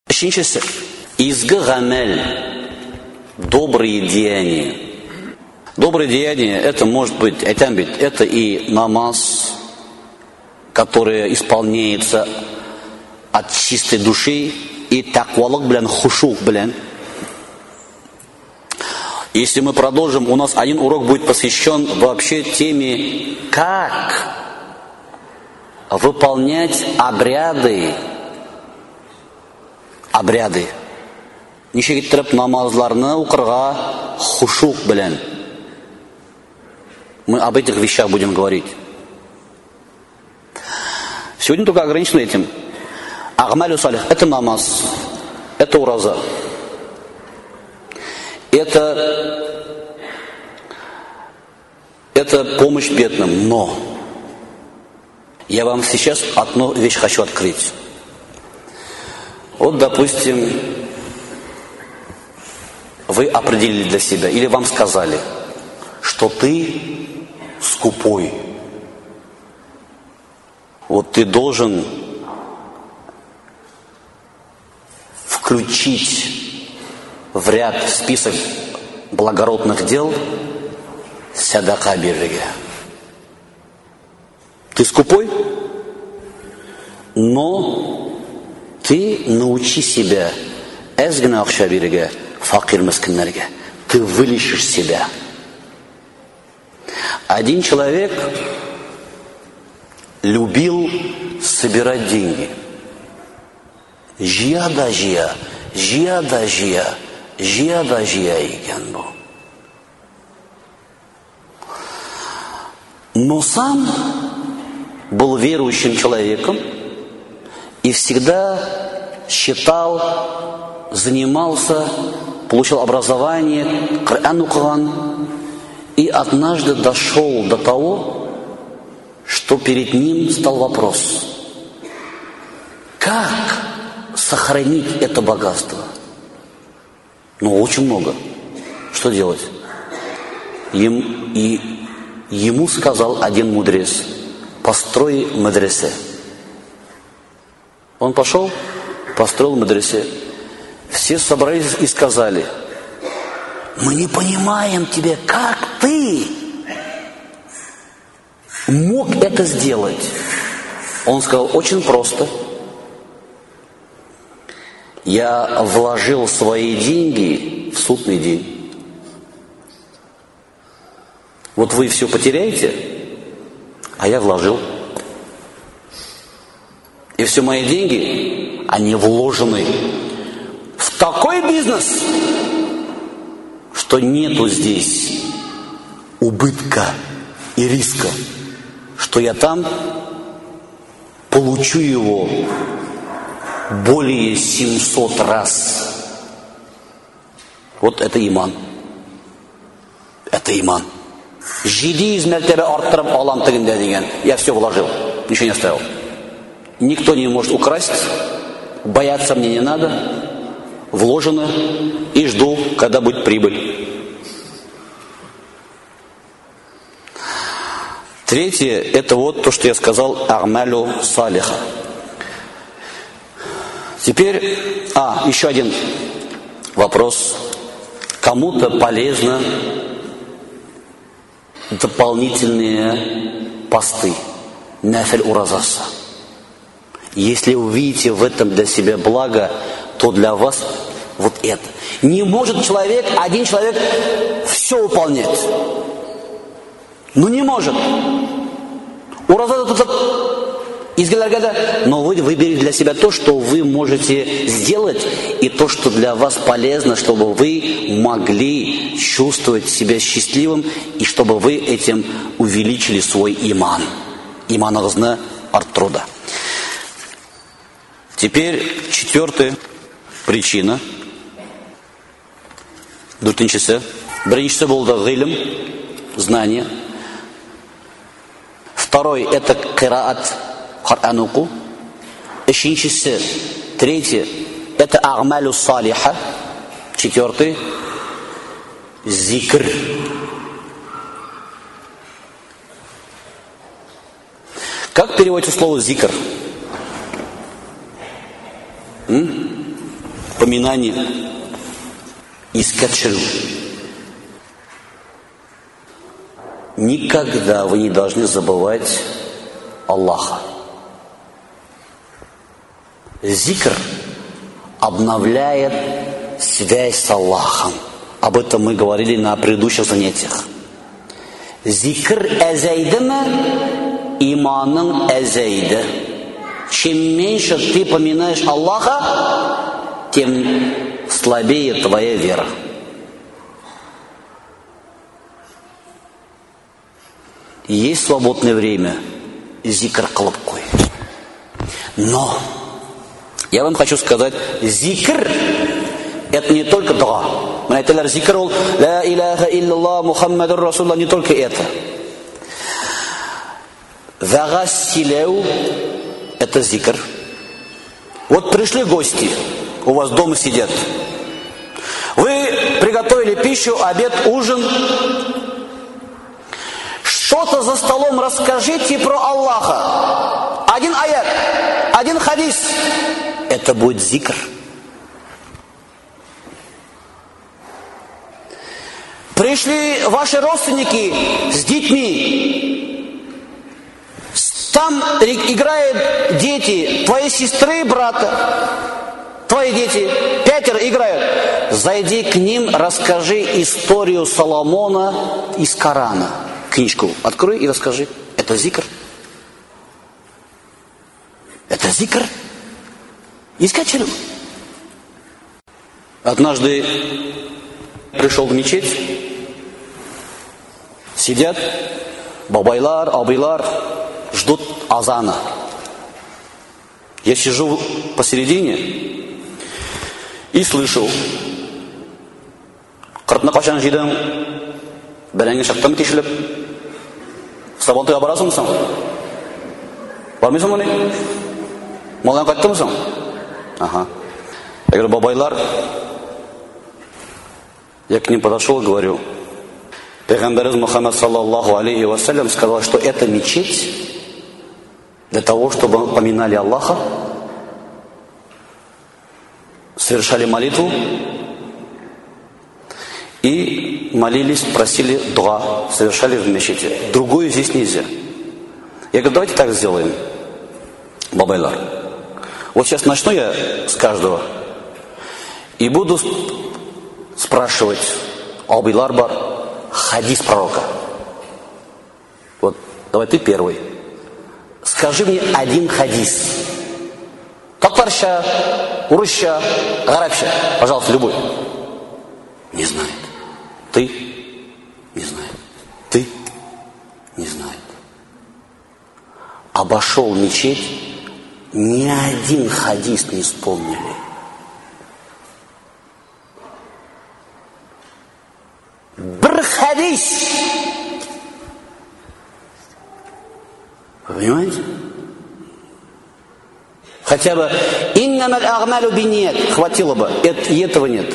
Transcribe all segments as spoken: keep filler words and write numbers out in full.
Үшіншісі, изгі ғамәл, добрые деяния. Добрые деяния, это может быть, это и намаз, который исполняется от чистой души, и таквалык белән, хушук белән. Если мы продолжим, у нас один урок будет посвящен вообще теме, как выполнять обряды, обряды. Ничего китереп намазларны укырга хушук белән. Мы об этих вещах будем говорить. Сегодня только ограничено этим. Агмалю салих – это намаз, это ураза, это, это помощь бедным. Но я вам сейчас одну вещь хочу открыть. Вот, допустим, вы определили для себя, или вам сказали, что ты скупой. Вот ты должен включить в ряд, в список благородных дел садака биррига. Ты скупой, но ты научи себя эзгна акша биррига, факир мискиннерга. Ты вылечишь себя. Один человек любил собирать деньги. Жия да жия, жия да жия, жия да жия екен бу. Но сам был верующим человеком и всегда считал, занимался, получил образование, Коран укыган, и однажды дошел до того, что перед ним стал вопрос: как сохранить это богатство? Ну, очень много. Что делать? Им, и ему сказал один мудрец: построй медресе. Он пошел, построил медресе. Все собрались и сказали: мы не понимаем тебя, как ты мог это сделать? Он сказал: очень просто. Я вложил свои деньги в судный день. Вот вы все потеряете, а я вложил. И все мои деньги, они вложены в такой бизнес, что нету здесь убытка и риска, что я там получу его более семьсот раз. Вот это иман. Это иман. Жиди из мәртәбә арттырып алам тегендә дигән. Я все вложил, ничего не оставил. Никто не может украсть, бояться мне не надо. Вложено и жду, когда будет прибыль. Третье, это вот то, что я сказал, агмалю салиха. Теперь, а, еще один вопрос. Кому-то полезно дополнительные посты, нафиль уразаса. Если вы видите в этом для себя благо, то для вас вот это. Не может человек, один человек все выполнять. Ну не может. Ураза но вы выберите для себя то, что вы можете сделать, и то, что для вас полезно, чтобы вы могли чувствовать себя счастливым, и чтобы вы этим увеличили свой иман. Иманыңызны арттыруда. Теперь четвертая причина. Дүртіншісі. Біріншісі болды ғилм, знание. Второй – это қираат, Коран уку. Үшіншісі, третье – это агмалю салиха. Четвертый – зикр. Как переводится слово зикр? М? поминание искачру. Никогда вы не должны забывать Аллаха. Зикр обновляет связь с Аллахом. Об этом мы говорили на предыдущих занятиях. Зикр азайдыма, иманың азайды. Чем меньше ты поминаешь Аллаха, тем слабее твоя вера. Есть свободное время, зикр кылып кой. Но я вам хочу сказать, зикр это не только дуа. Мы айталар зикр ол ла иляха илляллах Мухаммадур Расулуллах, не только это. Вагассилеу это зикр. Вот пришли гости, у вас дома сидят. Вы приготовили пищу, обед, ужин. Что-то за столом расскажите про Аллаха. Один аят, один хадис. Это будет зикр. Пришли ваши родственники с детьми. Там играют дети, твои сестры, брата. Твои дети, пятеро играют. Зайди к ним, расскажи историю Соломона из Корана. Книжку открой и расскажи. Это зикр. Это зикр. Искачру. Однажды пришел в мечеть. Сидят бабайлар, абайлар, ждут азана. Я сижу посередине и слышу. Қыртына қашан жидің, бәрәңе шақтан кешіліп, сабантойға барасың? Бармайсың ба не? Малдан қайттыңсың? Ага. Я говорю, бабайлар, я к ним подошел и говорю, Пейгамбер Мухаммад саллаллаху алейхи вассалям сказал, что это мечеть для того, чтобы поминали Аллаха, совершали молитву и молились, просили дуа, совершали в мечети. Другое здесь нельзя. Я говорю, давайте так сделаем, бабайлар. Вот сейчас начну я с каждого и буду спрашивать, абайлар бар, хадис пророка. Вот, давай ты первый. Скажи мне один хадис. Татарща, урысща, арабща. Пожалуйста, любой. Не знает. Ты? Не знает. Ты? Не знает. Обошел мечеть, ни один хадис не вспомнили. Бір хадис. Вы понимаете? Хотя бы иннамаль а'малу бинният хватило бы, и этого нет.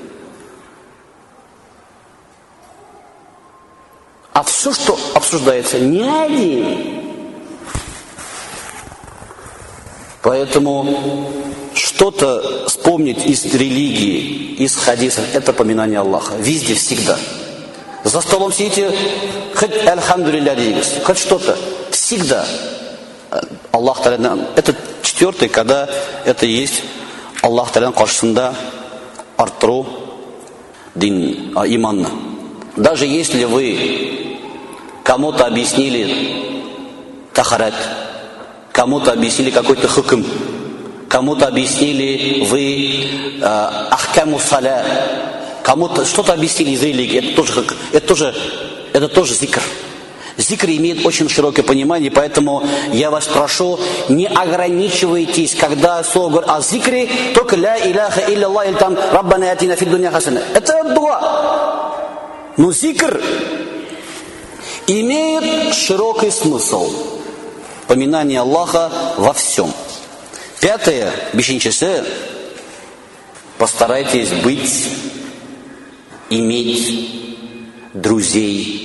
А все, что обсуждается, не один. Поэтому что-то вспомнить из религии, из хадисов, это поминание Аллаха. Везде, всегда. За столом сидите, хоть альхамдулилля дейміз, хоть что-то. Всегда. Аллах Та'аля, это четвертый, когда это есть Аллах Та'аля қаршысында арттыру дин, а, иманны. Даже если вы кому-то объяснили тахарат, кому-то объяснили какой-то хукм, кому-то объяснили вы ахкаму саля, кому-то что-то объяснили из религии, это тоже, это тоже, это тоже зикр. Зикр имеет очень широкое понимание, поэтому я вас прошу, не ограничивайтесь, когда слово говорит о зикре, только ля иляха илляллах или там раббана атина фид дуня хасана. Это дуа. Но зикр имеет широкий смысл. Поминание Аллаха во всем. Пятое, бешенчесе, постарайтесь быть, иметь друзей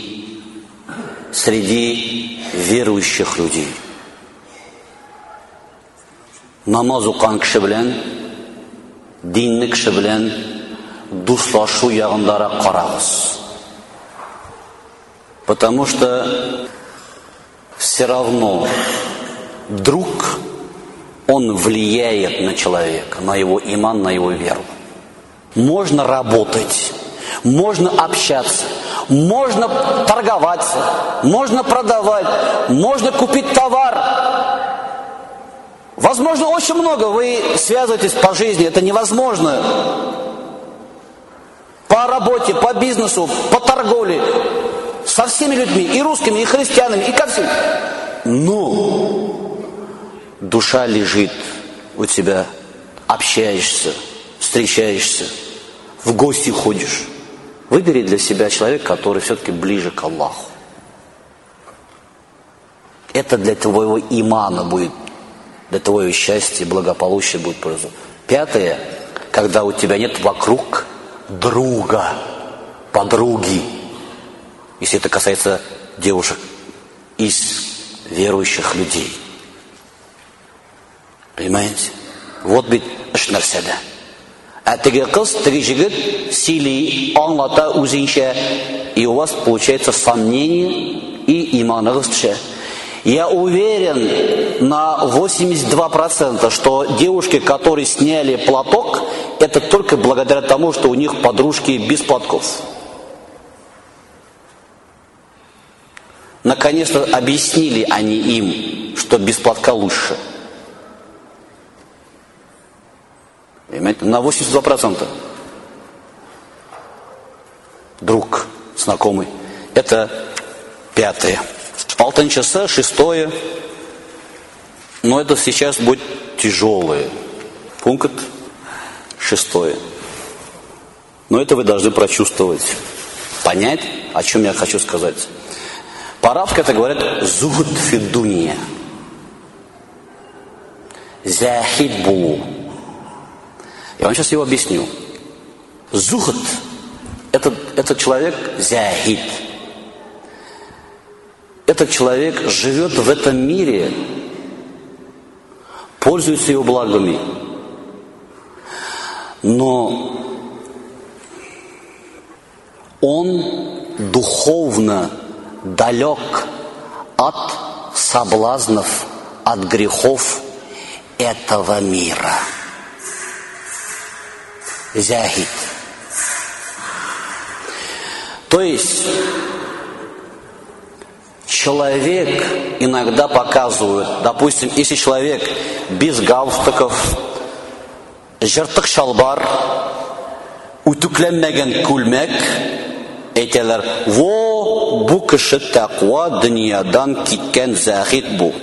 среди верующих людей. Намаз укан кеше белән Динле кеше белән дуслашу ягындарак карагыз. Потому что все равно друг, он влияет на человека, на его иман, на его веру. Можно работать, можно общаться, можно торговать, можно продавать, можно купить товар. Возможно, очень много вы связываетесь по жизни, это невозможно. По работе, по бизнесу, по торговле, со всеми людьми, и русскими, и христианами, и ко всем. Но душа лежит у тебя, общаешься, встречаешься, в гости ходишь. Выбери для себя человека, который все-таки ближе к Аллаху. Это для твоего имана будет, для твоего счастья, благополучия будет польза. Пятое, когда у тебя нет вокруг друга, подруги, если это касается девушек из верующих людей. Понимаете? Вот бит эш нәрсәдә. А теге кыз, теге җегет сөйли, аңлата үзенчә, и у вас получается сомнение, и иманыгыз төшә. Я уверен на восемьдесят два процента, что девушки, которые сняли платок, это только благодаря тому, что у них подружки без платков. Наконец-то объяснили они им, что без платка лучше. Понимаете? На восемьдесят два процента. Друг, знакомый. Это пятое. Алтынчысы, шестое. Но это сейчас будет тяжелое. Пункт шестое. Но это вы должны прочувствовать. Понять, о чем я хочу сказать. По-арабски это говорят «зухд фиддуния». «Захид булу». Я вам сейчас его объясню. Зухд – это, это человек захид. Этот человек живет в этом мире, пользуется его благами. Но он духовно далек от соблазнов, от грехов этого мира. Захид. То есть человек иногда показывает, допустим, если человек без галстуков, жыртык шалбар, үтүкләнмәгән күлмәк, әйтәләр, во, бу кеше тақва дөньядан киткән захид бу.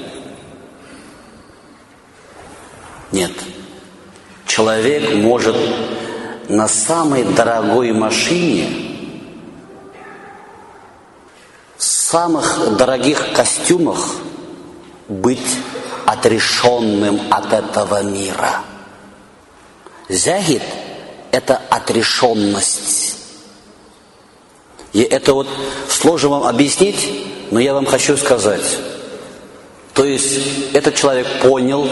Нет. Человек может на самой дорогой машине, в самых дорогих костюмах быть отрешенным от этого мира. Захид – это отрешенность. И это вот сложно вам объяснить, но я вам хочу сказать. То есть этот человек понял,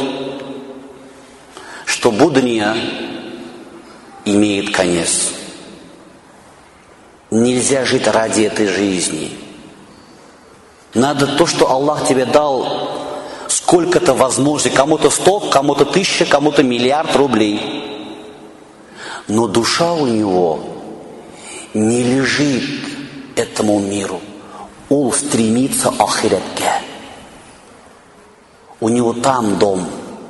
что будня имеет конец. Нельзя жить ради этой жизни. Надо то, что Аллах тебе дал, сколько-то возможностей, кому-то сто, кому-то тысяча, кому-то миллиард рублей. Но душа у него не лежит этому миру. Он стремится ахиретке. У него там дом.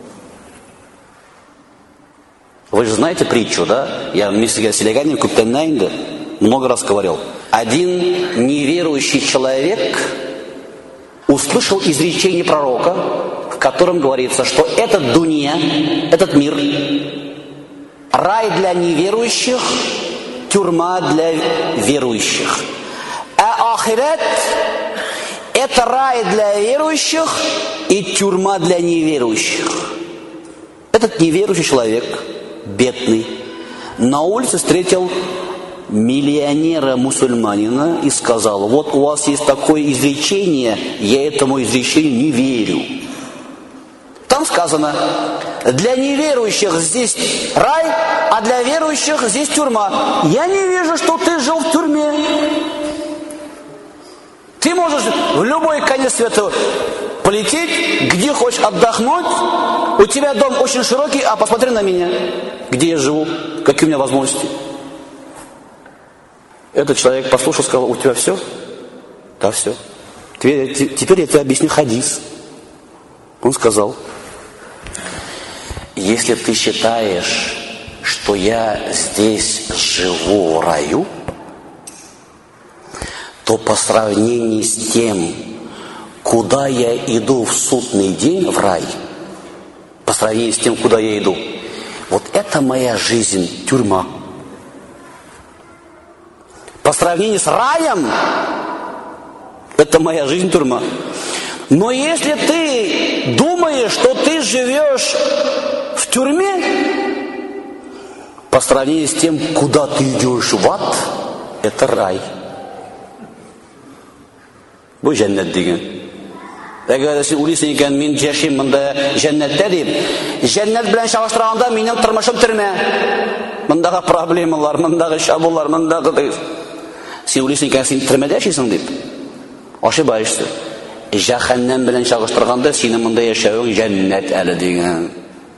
Вы же знаете притчу, да? Я вместе с Леганием Куптеннайнда много раз говорил. Один неверующий человек услышал изречение пророка, в котором говорится, что этот дунья, этот мир, рай для неверующих, тюрьма для верующих. А ахирет – это рай для верующих и тюрьма для неверующих. Этот неверующий человек, бедный, на улице встретил миллионера-мусульманина и сказал: вот у вас есть такое изречение, я этому изречению не верю. Там сказано: для неверующих здесь рай, а а для верующих здесь тюрьма. Я не вижу, что ты жил в тюрьме. Ты можешь в любой конец света полететь, где хочешь отдохнуть. У тебя дом очень широкий, а посмотри на меня. Где я живу, какие у меня возможности. Этот человек послушал, сказал: у тебя все? Да, все. Теперь, теперь я тебе объясню хадис. Он сказал: если ты считаешь, что я здесь живу в раю, то по сравнению с тем, куда я иду в судный день, в рай, по сравнению с тем, куда я иду, вот это моя жизнь, тюрьма. По сравнению с раем, это моя жизнь, тюрьма. Но если ты думаешь, что ты живешь в тюрьме, по сравнению с тем, куда ты идешь в ад, это рай. Bu cennet деген. Әгәр син уйлыйсың икән, мин яшим монда җәннәттә дип, җәннәт белән чагыштырганда минем тормышым төрмә. Мондагы проблемалар, мондагы чабулар, мондагы. Син уйлыйсың икән, син төрмәдә яшисең дип. Ошибаешься. Җәһәннәм белән чагыштырганда синең монда яшәвең җәннәт әле дигән.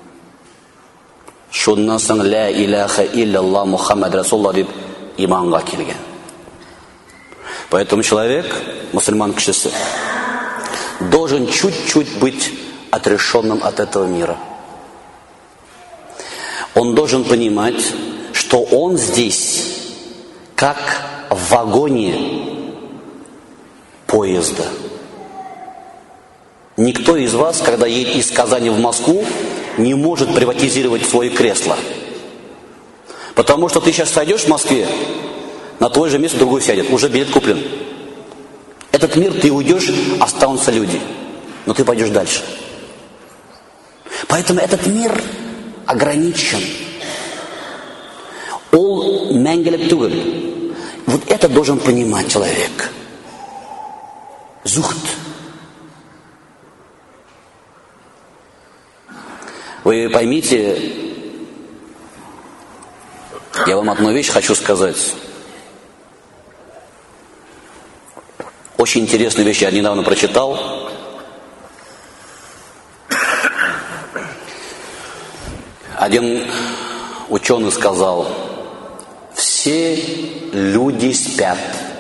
Шуннан соң ла илаха илляллах Мухаммад Расулуллах дип иманга килгән. Поэтому человек, мусульман кешесе, должен чуть-чуть быть отрешенным от этого мира. Он должен понимать, что он здесь, как в вагоне поезда. Никто из вас, когда едет из Казани в Москву, не может приватизировать свое кресло. Потому что ты сейчас сойдешь в Москве, на твое же место другой сядет, уже билет куплен. Этот мир, ты уйдешь, останутся люди. Но ты пойдешь дальше. Поэтому этот мир ограничен. Ол мәңгелек түгел. Вот это должен понимать человек. Зухд. Вы поймите, я вам одну вещь хочу сказать. Очень интересную вещь я недавно прочитал. Один ученый сказал: все люди спят.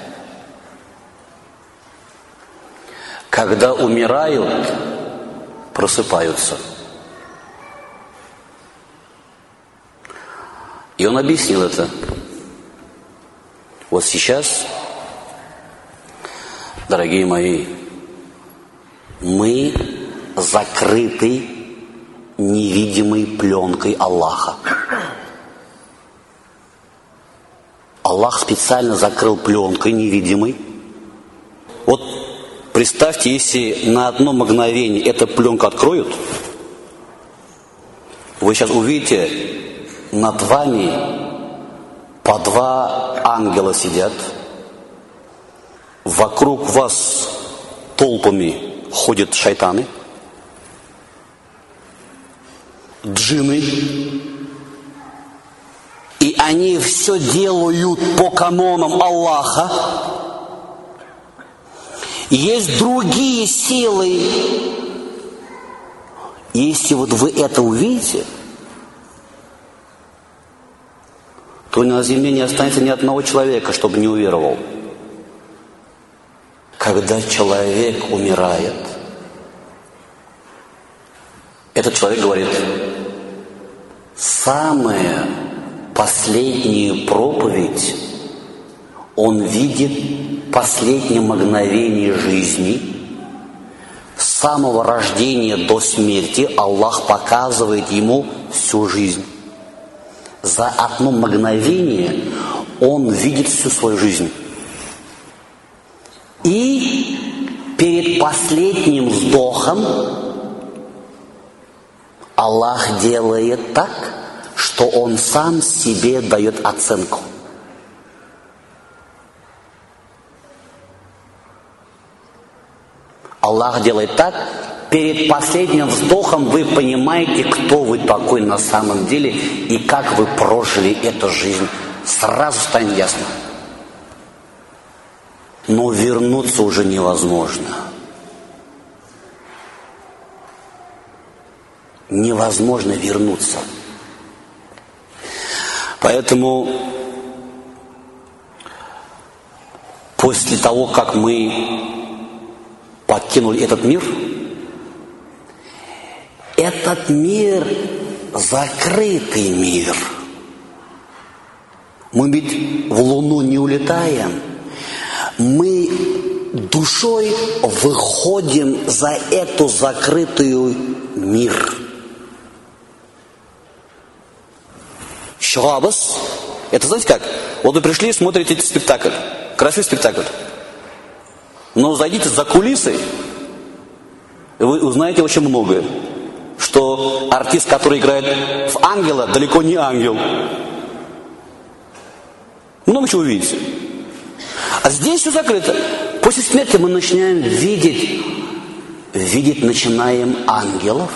Когда умирают, просыпаются. И он объяснил это. Вот сейчас, дорогие мои, мы закрыты невидимой пленкой Аллаха. Аллах специально закрыл пленкой невидимой. Вот представьте, если на одно мгновение эту пленку откроют, вы сейчас увидите, над вами по два ангела сидят, вокруг вас толпами ходят шайтаны, джинны, и они все делают по канонам Аллаха. Есть другие силы. Если вот вы это увидите, то на земле не останется ни одного человека, чтобы не уверовал. Когда человек умирает, этот человек говорит: самая последняя проповедь, он видит последнее мгновение жизни. С самого рождения до смерти Аллах показывает ему всю жизнь. За одно мгновение он видит всю свою жизнь. И перед последним вздохом Аллах делает так, что он сам себе дает оценку. Аллах делает так, перед последним вздохом вы понимаете, кто вы такой на самом деле и как вы прожили эту жизнь. Сразу станет ясно. Но вернуться уже невозможно. Невозможно вернуться. Поэтому после того, как мы покинули этот мир, этот мир закрытый мир. Мы ведь в Луну не улетаем. Мы душой выходим за эту закрытую мир. Шығабыз. Это знаете как? Вот вы пришли, смотрите этот спектакль. Красивый спектакль. Но зайдите за кулисы, и вы узнаете очень многое. Что артист, который играет в ангела, далеко не ангел. Много чего увидите. А здесь все закрыто. После смерти мы начинаем видеть, видеть начинаем ангелов,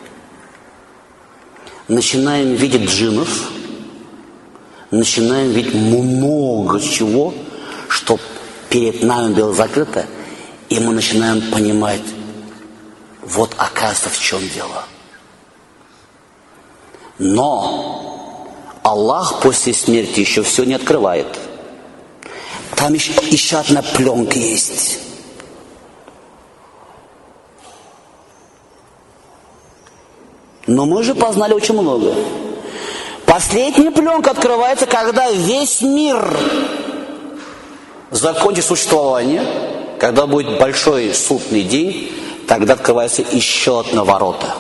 начинаем видеть джиннов, начинаем видеть много чего, что перед нами было закрыто, и мы начинаем понимать, вот оказывается в чем дело. Но Аллах после смерти еще все не открывает. Там еще, еще одна пленка есть. Но мы же познали очень много. Последняя пленка открывается, когда весь мир закончит существование, когда будет большой судный день, тогда открывается еще одна ворота.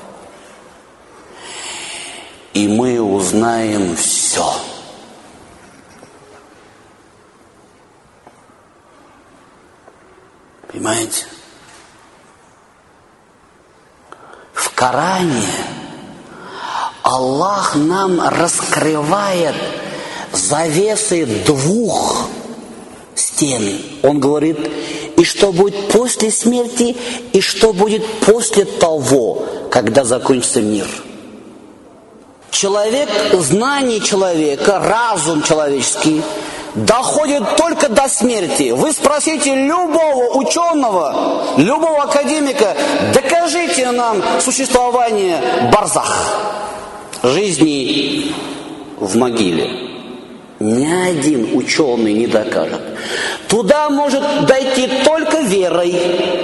И мы узнаем все. Понимаете? В Коране Аллах нам раскрывает завесы двух стен. Он говорит, и что будет после смерти, и что будет после того, когда закончится мир. Человек, знание человека, разум человеческий доходит только до смерти. Вы спросите любого ученого, любого академика, докажите нам существование барзах, жизни в могиле. Ни один ученый не докажет. Туда может дойти только верой.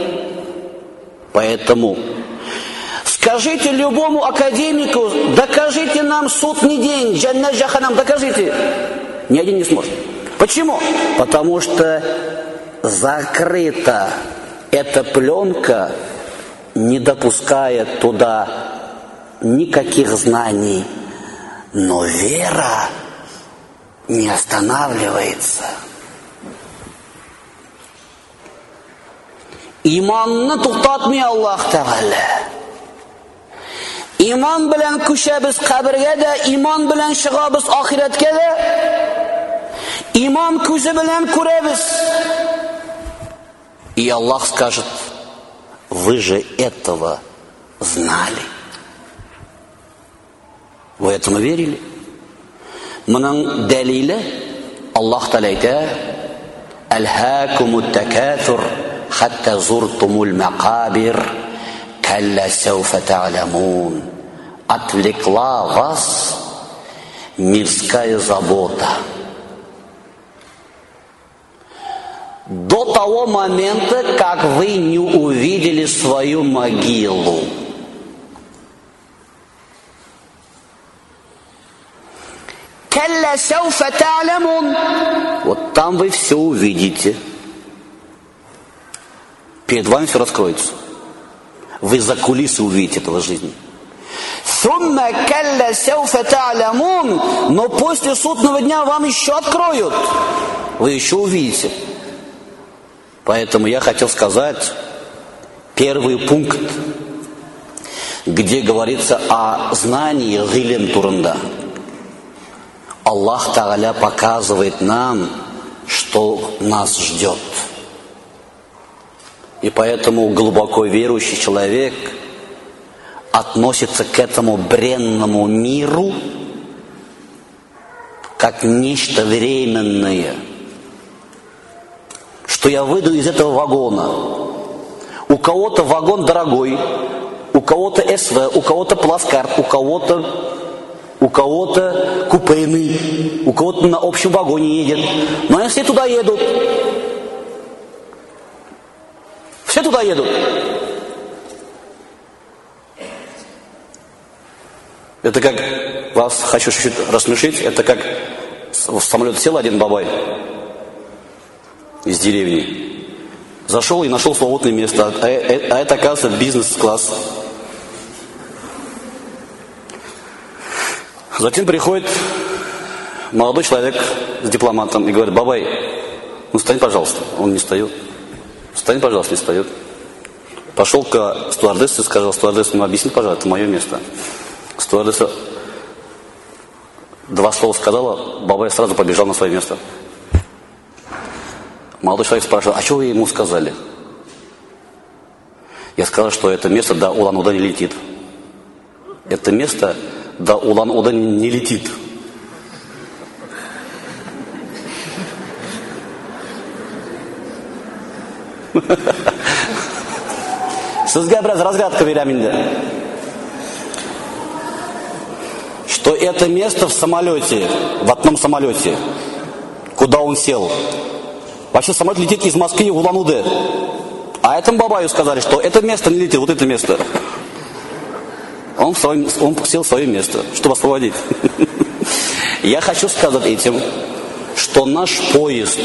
Поэтому скажите любому академику, докажите нам судный день, джаннат джаханам, докажите. Ни один не сможет. Почему? Потому что закрыта эта пленка, не допуская туда никаких знаний. Но вера не останавливается. Иманны туктатмый Аллах Тааля. Иман белән күчәбез кабергә дә, иман белән чыгабыз ахирәткә дә. Иман күзе белән күрәбез. И Аллах скажет, вы же этого знали. Вы этому верили? Моның дәлиле Аллах Тааля әйтә: «Алхакумут такаthur хатта зуртумул макабир, калла сауфа та'ламун». Отвлекла вас мирская забота. До того момента, как вы не увидели свою могилу. Калла сауфа та'ламун. Вот там вы все увидите. Перед вами все раскроется. Вы за кулисы увидите этого жизни. Сумма калла сауфа та'ламун. Но после судного дня вам еще откроют. Вы еще увидите. Поэтому я хотел сказать первый пункт, где говорится о знании гилем турында. Аллах Тааля показывает нам, что нас ждет. И поэтому глубоко верующий человек относится к этому бренному миру как нечто временное. Что я выйду из этого вагона. У кого-то вагон дорогой, у кого-то СВ, у кого-то плацкарт, у кого-то у кого-то купейный, у кого-то на общем вагоне едет. Но они все туда едут. Все туда едут. Это как, вас хочу чуть-чуть рассмешить, это как в самолет сел один бабай из деревни. Зашел и нашел свободное место, а, а, а это, оказывается, бизнес-класс. Затем приходит молодой человек с дипломатом и говорит: бабай, ну встань, пожалуйста. Он не встает. Встань, пожалуйста, не встает. Пошел к стюардессе и сказал: стюардесса, ну объясни, пожалуйста, это мое место. Стюардесса два слова сказала, бабай сразу побежал на свое место. Молодой человек спрашивал: а что вы ему сказали? Я сказал, что это место до Улан-Удэ не летит. Это место до Улан-Удэ не летит. Sizga biraz разгадка берем. Что это место в самолете, в одном самолете, куда он сел. Вообще самолет летит из Москвы в Улан-Удэ. А этому бабаю сказали, что это место не летит, вот это место. Он, в своем, он сел в свое место, чтобы освободить. Я хочу сказать этим, что наш поезд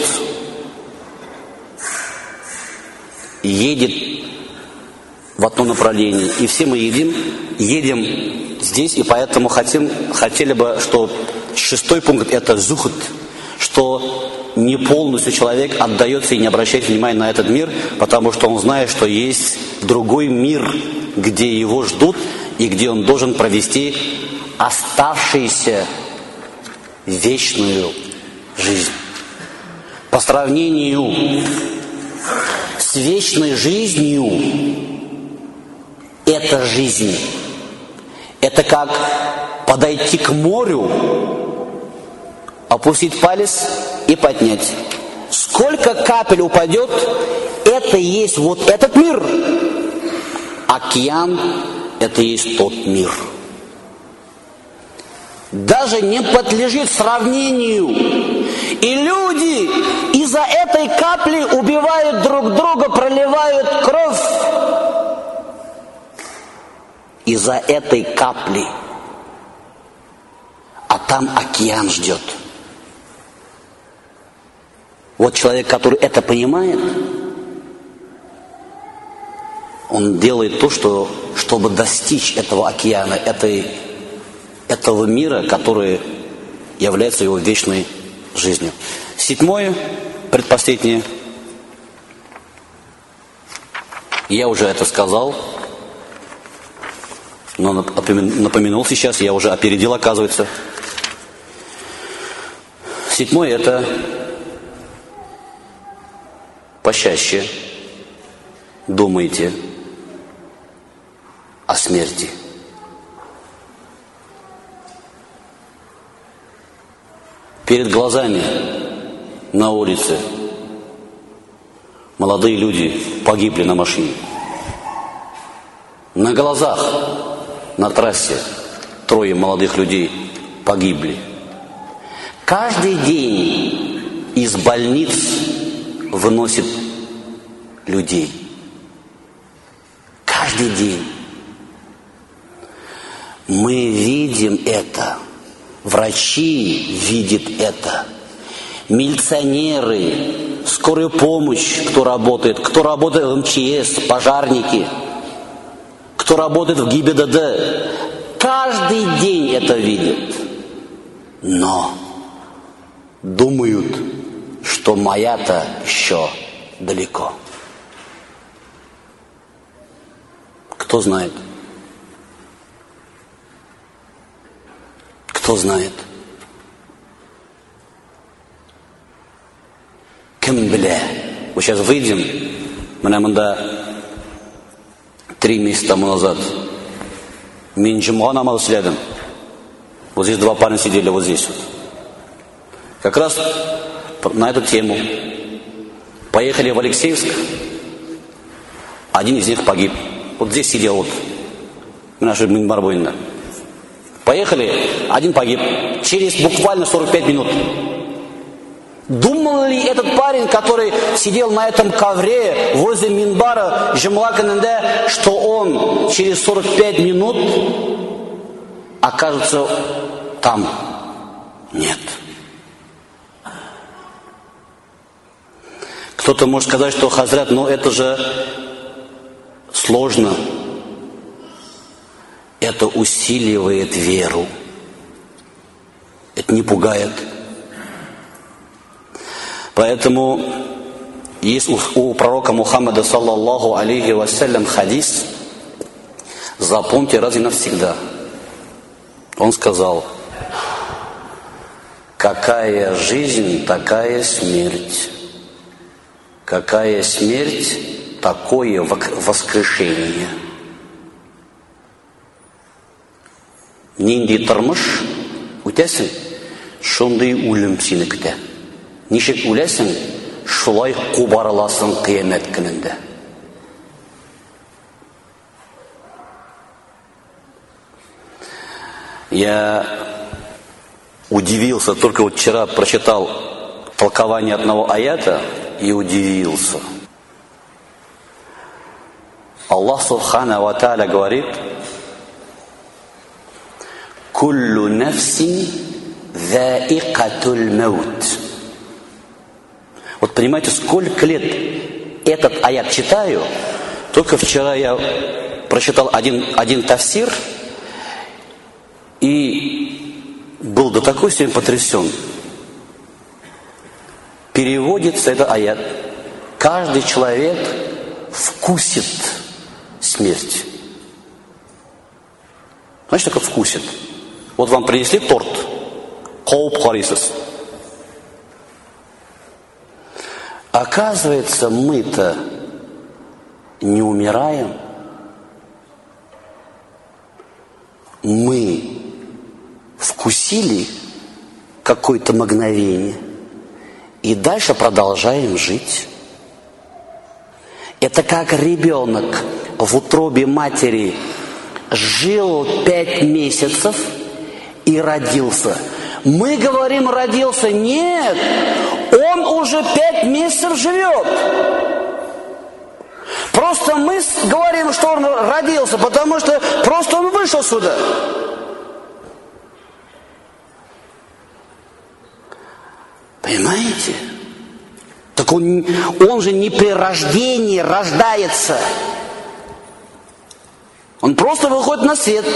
едет в одном направлении, и все мы едем, едем здесь, и поэтому хотим, хотели бы, что шестой пункт это зухд, что не полностью человек отдается и не обращает внимания на этот мир, потому что он знает, что есть другой мир, где его ждут и где он должен провести оставшуюся вечную жизнь. По сравнению с вечной жизнью, эта жизнь, это как подойти к морю, опустить палец и поднять. Сколько капель упадет, это и есть вот этот мир. Океан – это и есть тот мир. Даже не подлежит сравнению. И люди из-за этой капли убивают друг друга, проливают кровь. Из-за этой капли. А там океан ждет. Вот человек, который это понимает, он делает то, что, чтобы достичь этого океана, этой, этого мира, который является его вечной жизнью. Седьмое, предпоследнее. Я уже это сказал, но напомянул сейчас, я уже опередил, оказывается. Седьмое это почаще думайте о смерти. Перед глазами на улице молодые люди погибли на машине. На глазах на трассе трое молодых людей погибли. Каждый день из больниц выносит людей. Каждый день. Мы видим это. Врачи видят это. Милиционеры, скорая помощь, кто работает, кто работает в МЧС, пожарники, кто работает в ГИБДД. Каждый день это видят. Но думают, что моя-то еще далеко. Кто знает? Кто знает? Кем бля? Вот сейчас выйдем Менә монда три месяца тому назад мен жумга намаз сөйләдем. Вот здесь два парня сидели, вот здесь вот. Как раз на эту тему. Поехали в Алексеевск. Один из них погиб. Вот здесь сидел вот. Наши минбар бойында. Поехали, один погиб. Через буквально сорок пять минут. Думал ли этот парень, который сидел на этом ковре возле минбара Жумга күнендә, что он через сорок пять минут окажется там? Нет. Кто-то может сказать, что хазрат, но это же сложно. Это усиливает веру. Это не пугает. Поэтому есть у, у пророка Мухаммада саллаллаху алейхи вассалям хадис, запомните раз и навсегда. Он сказал: какая жизнь, такая смерть. Какая смерть, такое воскрешение. Нинди тормыш үтәсең, шундый үлем сине көтә. Ничек үләсең, шулай кубарыласың кыямәт көнендә. Я удивился, только вот вчера прочитал толкование одного аята и удивился. Аллах Субхана ва Тааля говорит: «Куллу нафсин заикатуль маут». Вот понимаете, сколько лет этот аят читаю, только вчера я прочитал один, один тафсир и был до такой степени потрясен. Переводится этот аят: каждый человек вкусит смерть. Знаете, что такое вкусит? Вот вам принесли торт, қауып қарайсыз. Оказывается, мы-то не умираем. Мы вкусили какое-то мгновение и дальше продолжаем жить. Это как ребенок в утробе матери жил пять месяцев и родился. Мы говорим, родился. Нет, он уже пять месяцев живет. Просто мы говорим, что он родился, потому что просто он вышел сюда. Понимаете? Так он, он же не при рождении рождается. Он просто выходит на свет.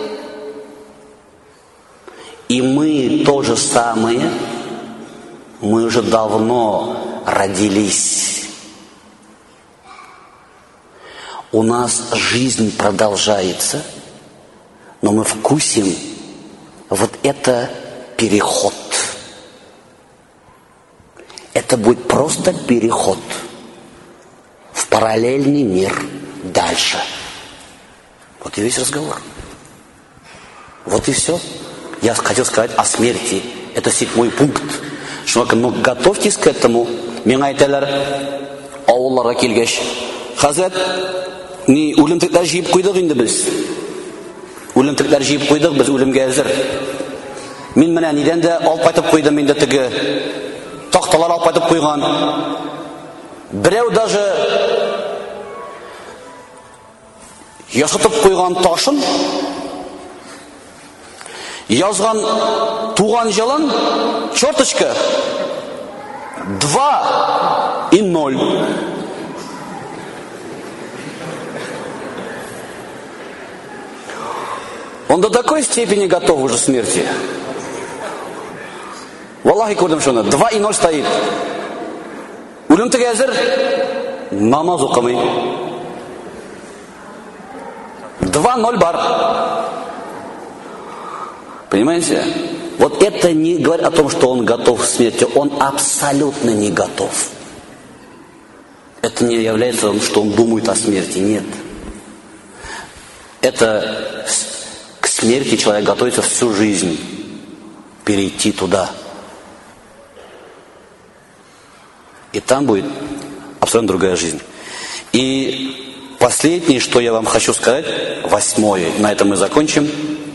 И мы то же самое, мы уже давно родились. У нас жизнь продолжается, но мы вкусим вот это переход. Это будет просто переход в параллельный мир дальше. Вот и весь разговор. Вот и все. Я хотел сказать о смерти. Это седьмой пункт. Что, ну, готовьтесь к этому. Мен айталар, ауылларға келгеш. Хазрат, не өлімтіктер жиып қойдық енді біз. Өлімтіктер жиып қойдық біз, өлімге әзір. Мен мына неден де алып қайтып қойдым, енді тігі тақталар алып қайтып қойған. Біреу даже ясатып қойған ташын, язған туған жылын, черточка, два и ноль. Он до такой степени готов уже к смерти. Валлахи көрдім шоны, два и ноль стоит. Өлімтік әзір, намаз оқымай. два ноль бар. Понимаете? Вот это не говорит о том, что он готов к смерти. Он абсолютно не готов. это не является, что он думает о смерти. Нет. Это к смерти человек готовится всю жизнь. Перейти туда. И там будет абсолютно другая жизнь. И последнее, что я вам хочу сказать, восьмое, на этом мы закончим.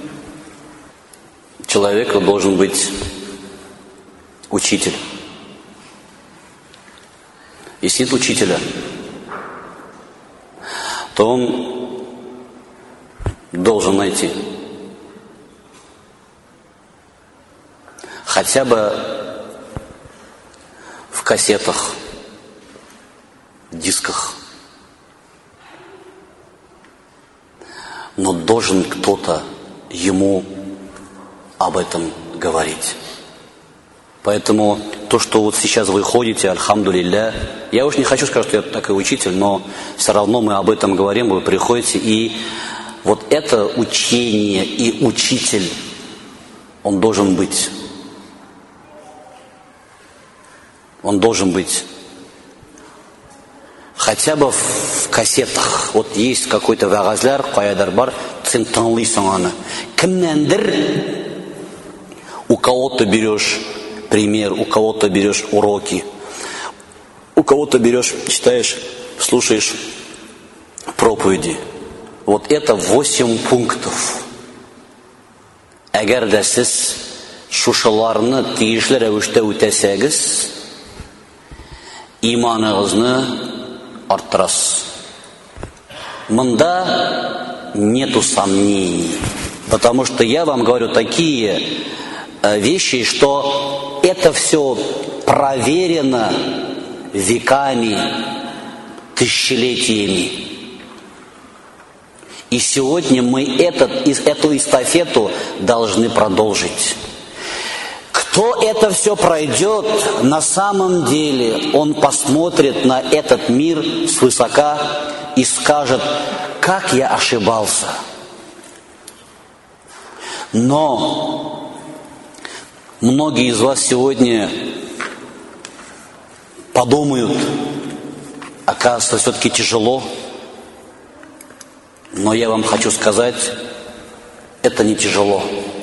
Человек должен быть учитель. Если нет учителя, то он должен найти хотя бы в кассетах, дисках. Но должен кто-то ему об этом говорить. Поэтому то, что вот сейчас вы ходите, альхамдулилля, я уж не хочу сказать, что я такой учитель, но все равно мы об этом говорим, вы приходите, и вот это учение и учитель, он должен быть. Он должен быть. Хотя бы в кассетах. Вот есть какой-то вағазляр, қайадар бар, сен тыңлайсың аны. Кімнендір, у кого-то берешь пример, у кого-то берешь уроки, у кого-то берешь, читаешь, слушаешь проповеди. Вот это восемь пунктов. Әгәр дә сез шушыларны тиешле рәвештә үтәсәгез, иманығызны арттырасыз. Мында нету сомнений. Потому что я вам говорю такие вещи, что это все проверено веками, тысячелетиями. И сегодня мы этот, эту эстафету должны продолжить. Кто это все пройдет, на самом деле он посмотрит на этот мир свысока и скажет, как я ошибался. Но многие из вас сегодня подумают, оказывается, все-таки тяжело. Но я вам хочу сказать, это не тяжело.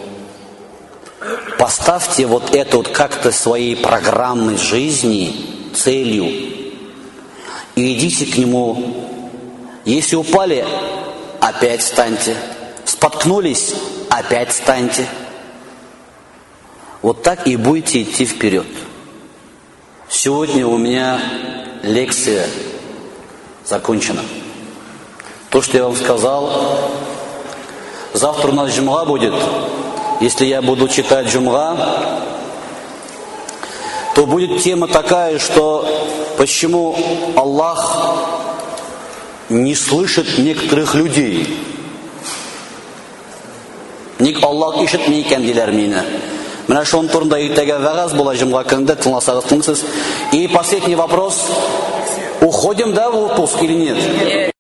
Поставьте вот это вот как-то своей программой жизни, целью, и идите к нему. Если упали, опять встаньте. Споткнулись, опять встаньте. Вот так и будете идти вперед. Сегодня у меня лекция закончена. То, что я вам сказал, завтра у нас джумга будет. Если я буду читать джумга, то будет тема такая, что почему Аллах не слышит некоторых людей. Ник Аллах ишет мейкен дилер мені. Менә шон турында иртәгә вәгазь була джумга көндә, тыңласагыз тыңлыйсыз. И последний вопрос. Уходим, да, в отпуск или нет?